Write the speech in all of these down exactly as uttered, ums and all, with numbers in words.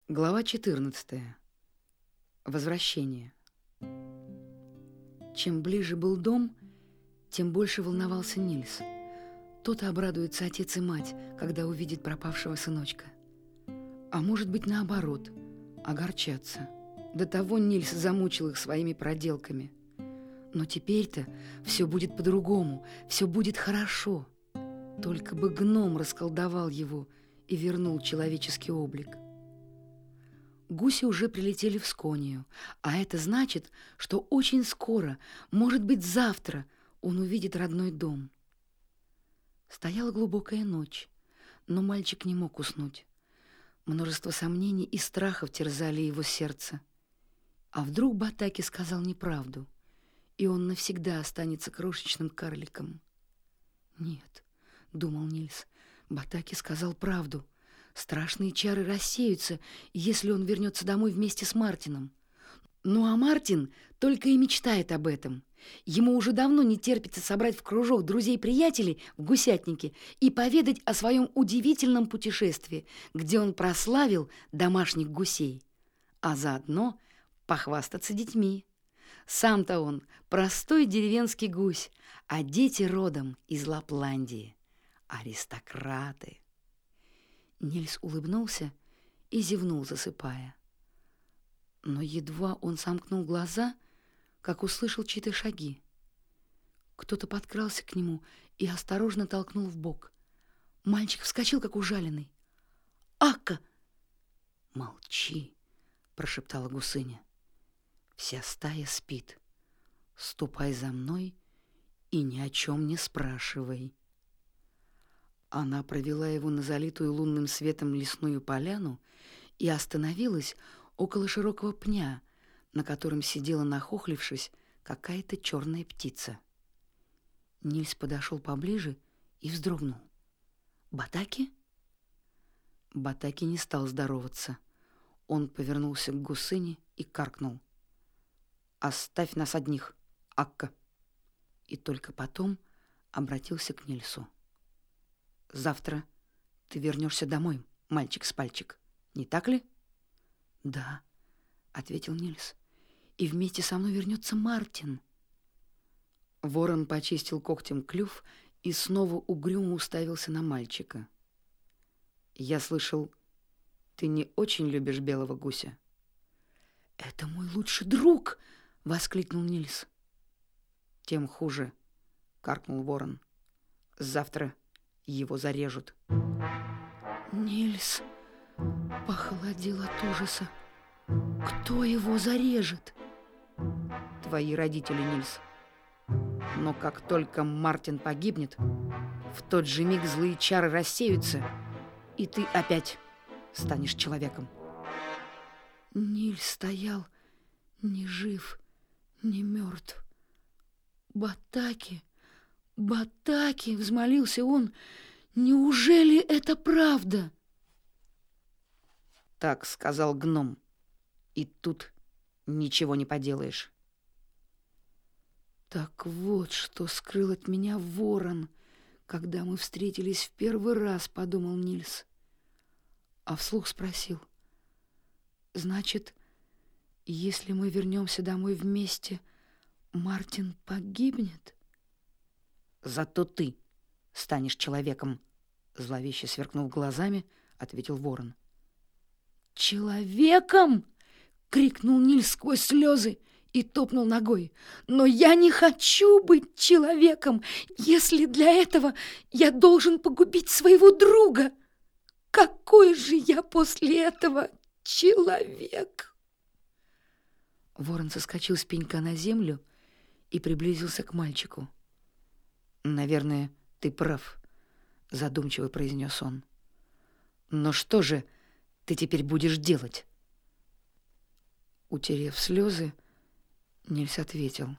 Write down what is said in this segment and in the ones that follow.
Глава четырнадцатая. Возвращение. Чем ближе был дом, тем больше волновался Нильс. То-то обрадуются отец и мать, когда увидят пропавшего сыночка. А может быть, наоборот, огорчатся. До того Нильс замучил их своими проделками. Но теперь-то все будет по-другому, все будет хорошо. Только бы гном расколдовал его и вернул человеческий облик. Гуси уже прилетели в Сконию, а это значит, что очень скоро, может быть, завтра, он увидит родной дом. Стояла глубокая ночь, но мальчик не мог уснуть. Множество сомнений и страхов терзали его сердце. А вдруг Батаки сказал неправду, и он навсегда останется крошечным карликом? «Нет», — думал Нильс, — «Батаки сказал правду. Страшные чары рассеются, если он вернется домой вместе с Мартином. Ну а Мартин только и мечтает об этом. Ему уже давно не терпится собрать в кружок друзей-приятелей в гусятнике и поведать о своем удивительном путешествии, где он прославил домашних гусей, а заодно похвастаться детьми. Сам-то он простой деревенский гусь, а дети родом из Лапландии. Аристократы. Нильс улыбнулся и зевнул, засыпая. Но едва он сомкнул глаза, как услышал чьи-то шаги. Кто-то подкрался к нему и осторожно толкнул в бок. Мальчик вскочил, как ужаленный. «Акка!» «Молчи!» — прошептала гусыня. «Вся стая спит. Ступай за мной и ни о чем не спрашивай». Она провела его на залитую лунным светом лесную поляну и остановилась около широкого пня, на котором сидела, нахохлившись, какая-то черная птица. Нильс подошел поближе и вздрогнул. «Батаки?» Батаки не стал здороваться. Он повернулся к гусыне и каркнул. «Оставь нас одних, Акка!» И только потом обратился к Нильсу. «Завтра ты вернешься домой, мальчик с пальчик, не так ли?» «Да», — ответил Нильс, — «и вместе со мной вернется Мартин». Ворон почистил когтем клюв и снова угрюмо уставился на мальчика. «Я слышал, ты не очень любишь белого гуся?» «Это мой лучший друг!» — воскликнул Нильс. «Тем хуже», — каркнул ворон. «Завтра его зарежут». Нильс похолодел от ужаса. «Кто его зарежет?» «Твои родители, Нильс. Но как только Мартин погибнет, в тот же миг злые чары рассеются, и ты опять станешь человеком». Нильс стоял ни жив, ни мертв. «Батаки! Батаки!» — взмолился он. «Неужели это правда?» «Так сказал гном, и тут ничего не поделаешь». «Так вот, что скрыл от меня ворон, когда мы встретились в первый раз», — подумал Нильс. А вслух спросил: «Значит, если мы вернемся домой вместе, Мартин погибнет?» «Зато ты станешь человеком», — зловеще сверкнув глазами, ответил ворон. «Человеком?» — крикнул Нильс сквозь слезы и топнул ногой. «Но я не хочу быть человеком, если для этого я должен погубить своего друга. Какой же я после этого человек?» Ворон соскочил с пенька на землю и приблизился к мальчику. «Наверное, ты прав», — задумчиво произнес он. «Но что же ты теперь будешь делать?» Утерев слезы, Нильс ответил: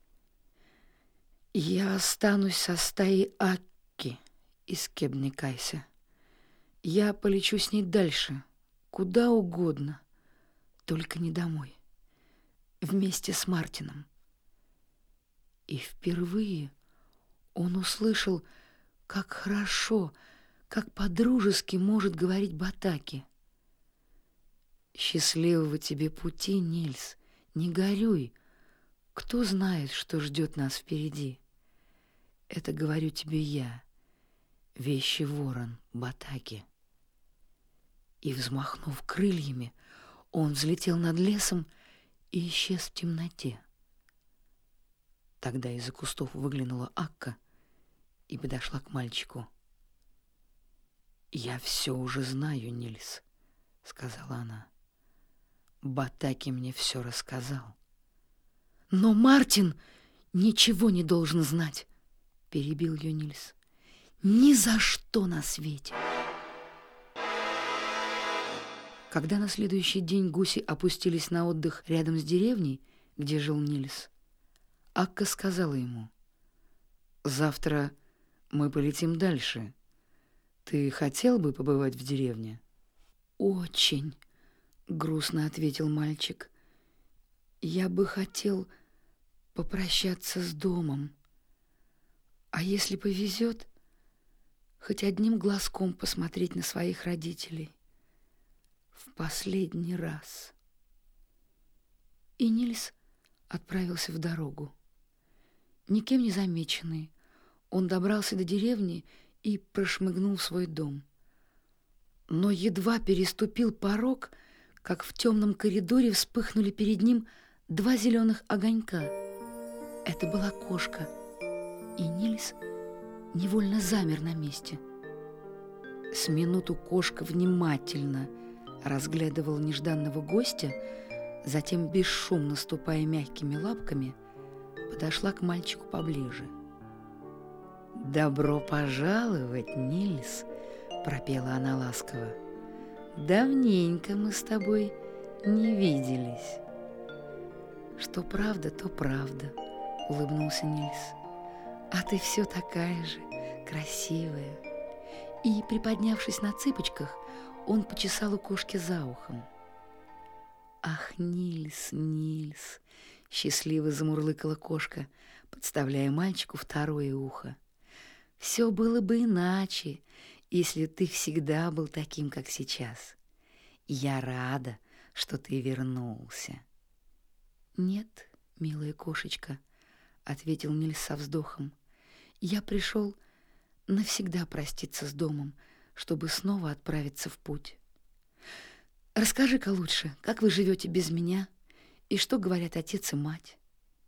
«Я останусь со стаей Акки из Кебникайса. Я полечу с ней дальше, куда угодно, только не домой, вместе с Мартином». И впервые он услышал, как хорошо, как по-дружески может говорить Батаки. Счастливого тебе пути, Нильс, не горюй. Кто знает, что ждет нас впереди? Это говорю тебе я, вещий ворон Батаки. И, взмахнув крыльями, он взлетел над лесом и исчез в темноте. Тогда из-за кустов выглянула Акка и подошла к мальчику. «Я все уже знаю, Нильс», — сказала она. «Батаки мне все рассказал». «Но Мартин ничего не должен знать», — перебил ее Нильс. «Ни за что на свете». Когда на следующий день гуси опустились на отдых рядом с деревней, где жил Нильс, Акка сказала ему: «Завтра мы полетим дальше. Ты хотел бы побывать в деревне?» «Очень», — грустно ответил мальчик. «Я бы хотел попрощаться с домом. А если повезет, хоть одним глазком посмотреть на своих родителей в последний раз». И Нильс отправился в дорогу. Никем не замеченный, он добрался до деревни и прошмыгнул в свой дом. Но едва переступил порог, как в темном коридоре вспыхнули перед ним два зеленых огонька. Это была кошка, и Нильс невольно замер на месте. С минуту кошка внимательно разглядывала нежданного гостя, затем, бесшумно ступая мягкими лапками, подошла к мальчику поближе. «Добро пожаловать, Нильс!» — пропела она ласково. «Давненько мы с тобой не виделись». «Что правда, то правда», — улыбнулся Нильс. «А ты все такая же, красивая». И, приподнявшись на цыпочках, он почесал у кошки за ухом. «Ах, Нильс, Нильс!» — счастливо замурлыкала кошка, подставляя мальчику второе ухо. «Все было бы иначе, если ты всегда был таким, как сейчас. Я рада, что ты вернулся». «Нет, милая кошечка», — ответил Нильс со вздохом. «Я пришел навсегда проститься с домом, чтобы снова отправиться в путь. Расскажи-ка лучше, как вы живете без меня, и что говорят отец и мать?»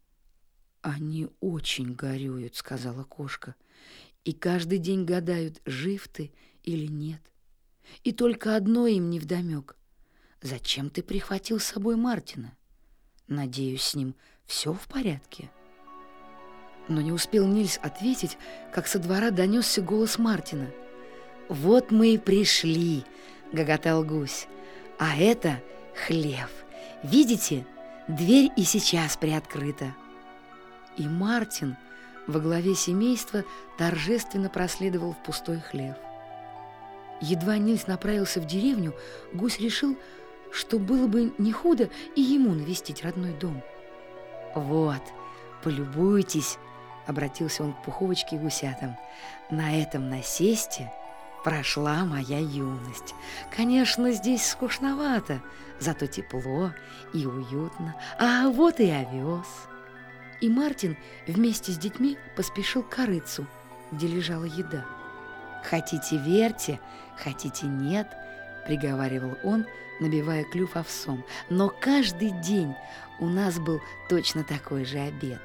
«Они очень горюют», — сказала кошка, «и каждый день гадают, жив ты или нет. И только одно им невдомек: зачем ты прихватил с собой Мартина? Надеюсь, с ним все в порядке». Но не успел Нильс ответить, как со двора донесся голос Мартина. «Вот мы и пришли», — гоготал гусь. «А это хлев. Видите, дверь и сейчас приоткрыта». И Мартин во главе семейства торжественно проследовал в пустой хлев. Едва Нильс направился в деревню, гусь решил, что было бы не худо и ему навестить родной дом. «Вот, полюбуйтесь», — обратился он к Пуховочке и гусятам, — «на этом насесте прошла моя юность. Конечно, здесь скучновато, зато тепло и уютно. А вот и овес». И Мартин вместе с детьми поспешил к корытцу, где лежала еда. «Хотите — верьте, хотите — нет», — приговаривал он, набивая клюв овсом. «Но каждый день у нас был точно такой же обед».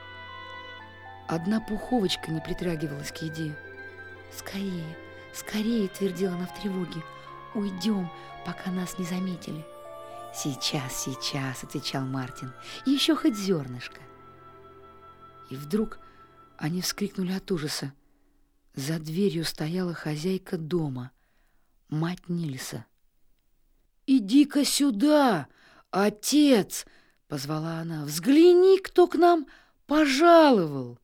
Одна Пуховочка не притрагивалась к еде. «Скорее, скорее», — твердила она в тревоге, — «уйдем, пока нас не заметили». «Сейчас, сейчас», — отвечал Мартин, — «еще хоть зернышко». И вдруг они вскрикнули от ужаса. За дверью стояла хозяйка дома, мать Нильса. «Иди-ка сюда, отец!» — позвала она. «Взгляни, кто к нам пожаловал!»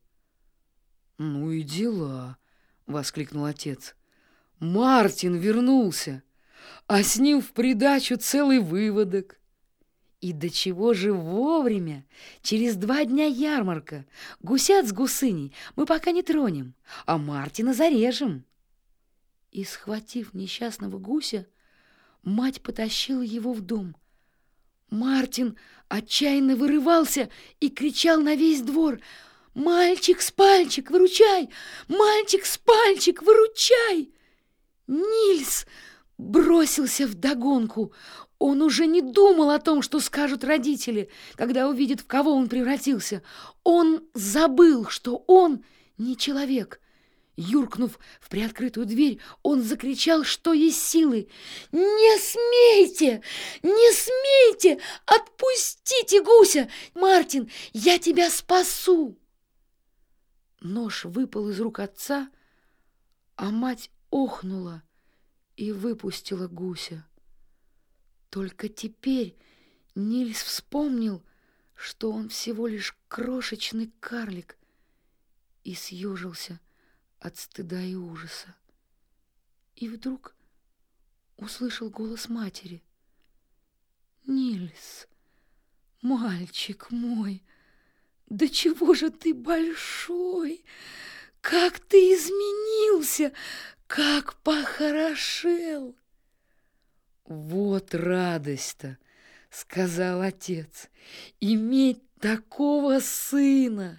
«Ну и дела!» — воскликнул отец. «Мартин вернулся, а с ним в придачу целый выводок. И до чего же вовремя! Через два дня ярмарка. Гусят с гусыней мы пока не тронем, а Мартина зарежем». И, схватив несчастного гуся, Мать потащила его в дом. Мартин отчаянно вырывался и кричал на весь двор: «Мальчик с пальчик, выручай! Мальчик с пальчик, выручай!» Нильс бросился вдогонку. Он уже не думал о том, что скажут родители, когда увидят, в кого он превратился. Он забыл, что он не человек. Юркнув в приоткрытую дверь, он закричал, что есть силы: «Не смейте! Не смейте! Отпустите гуся! Мартин, я тебя спасу!» Нож выпал из рук отца, а мать охнула и выпустила гуся. Только теперь Нильс вспомнил, что он всего лишь крошечный карлик, и съежился от стыда и ужаса. И вдруг услышал голос матери: «Нильс, мальчик мой, да чего же ты большой! Как ты изменился! Как похорошел!» «Вот радость-то, — сказал отец, — иметь такого сына!»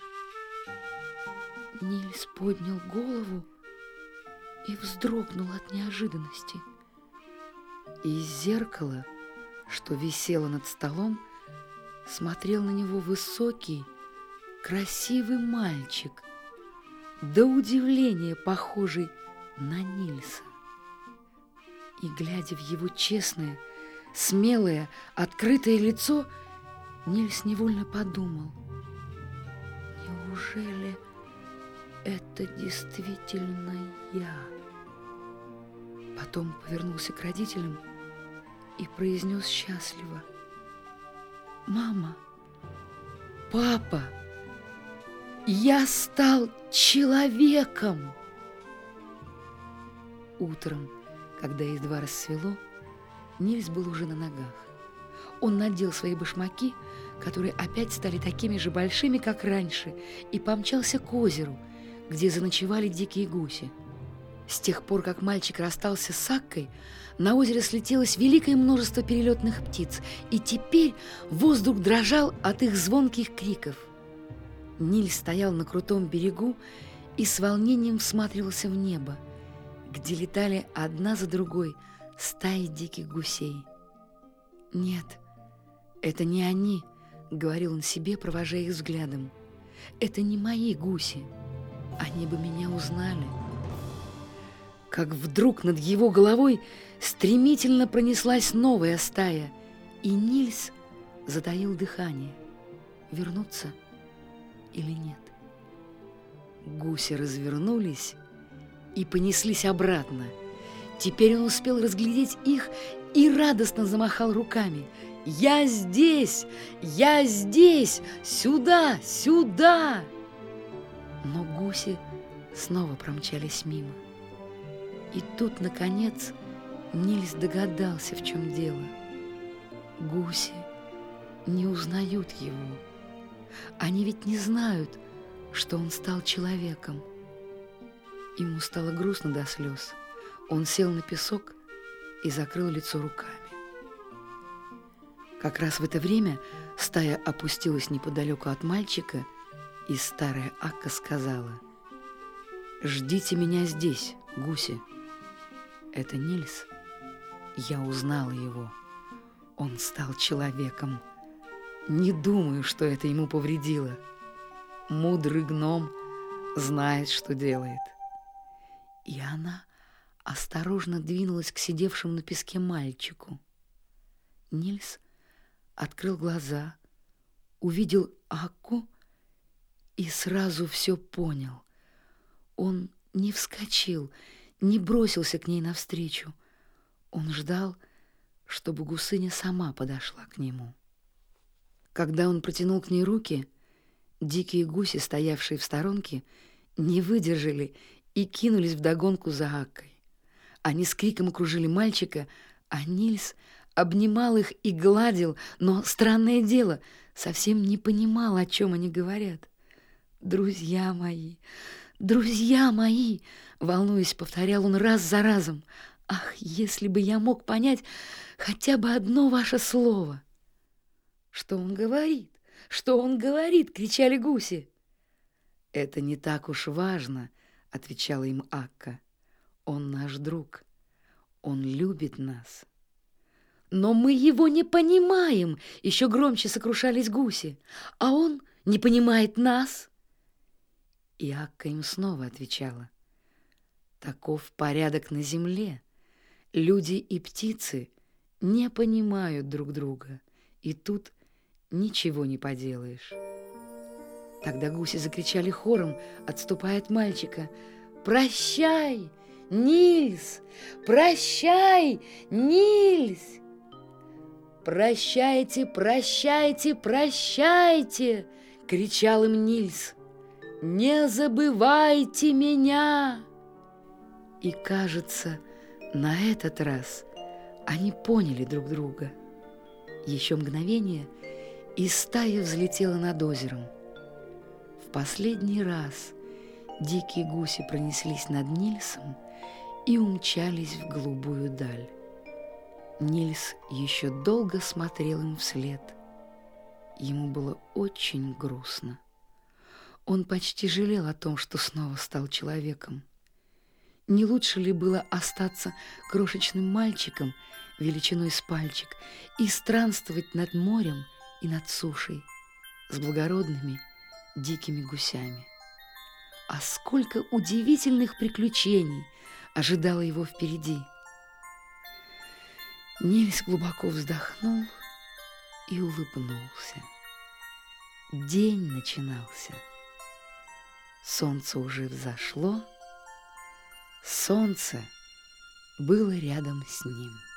Нильс поднял голову и вздрогнул от неожиданности. Из зеркала, что висело над столом, смотрел на него высокий, красивый мальчик, до удивления похожий на Нильса. И, глядя в его честное, смелое, открытое лицо, Нильс невольно подумал: неужели это действительно я? Потом повернулся к родителям и произнес счастливо: «Мама, папа, я стал человеком!» Утром, когда едва рассвело, Нильс был уже на ногах. Он надел свои башмаки, которые опять стали такими же большими, как раньше, и помчался к озеру, где заночевали дикие гуси. С тех пор, как мальчик расстался с Аккой, на озеро слетелось великое множество перелетных птиц, и теперь воздух дрожал от их звонких криков. Нильс стоял на крутом берегу и с волнением всматривался в небо, где летали одна за другой стаи диких гусей. «Нет, это не они», — говорил он себе, провожая их взглядом. «Это не мои гуси. Они бы меня узнали». Как вдруг над его головой стремительно пронеслась новая стая, и Нильс затаил дыхание. Вернуться или нет? Гуси развернулись и понеслись обратно. Теперь он успел разглядеть их и радостно замахал руками: «Я здесь! Я здесь! Сюда! Сюда!» Но гуси снова промчались мимо. И тут, наконец, Нильс догадался, в чем дело. Гуси не узнают его. Они ведь не знают, что он стал человеком. Ему стало грустно до слез. Он сел на песок и закрыл лицо руками. Как раз в это время стая опустилась неподалеку от мальчика, и старая Акка сказала: «Ждите меня здесь, гуси». Это Нильс. Я узнала его. Он стал человеком. Не думаю, что это ему повредило. Мудрый гном знает, что делает. И она осторожно двинулась к сидевшему на песке мальчику. Нильс открыл глаза, увидел Акку и сразу все понял. Он не вскочил, не бросился к ней навстречу. Он ждал, чтобы гусыня сама подошла к нему. Когда он протянул к ней руки, дикие гуси, стоявшие в сторонке, не выдержали и кинулись вдогонку за Аккой. Они с криком окружили мальчика, а Нильс обнимал их и гладил, но, странное дело, совсем не понимал, о чем они говорят. «Друзья мои, друзья мои!» — волнуясь, повторял он раз за разом. Ах, если бы я мог понять хотя бы одно ваше слово!» «Что он говорит? Что он говорит?» — кричали гуси. «Это не так уж важно», — отвечала им Акка. «Он наш друг. Он любит нас». «Но мы его не понимаем!» — еще громче сокрушались гуси. «А он не понимает нас!» И Акка им снова отвечала: «Таков порядок на земле. Люди и птицы не понимают друг друга, и тут ничего не поделаешь». Тогда гуси закричали хором, отступая от мальчика: «Прощай, Нильс! Прощай, Нильс!» «Прощайте, прощайте, прощайте!» — кричал им Нильс. «Не забывайте меня!» И, кажется, на этот раз они поняли друг друга. Еще мгновение, и стая взлетела над озером. В последний раз дикие гуси пронеслись над Нильсом и умчались в голубую даль. Нильс еще долго смотрел им вслед. Ему было очень грустно. Он почти жалел о том, что снова стал человеком. Не лучше ли было остаться крошечным мальчиком величиной с пальчик и странствовать над морем и над сушей с благородными дикими гусями? А сколько удивительных приключений ожидало его впереди! Нильс глубоко вздохнул и улыбнулся. День начинался. Солнце уже взошло, солнце было рядом с ним.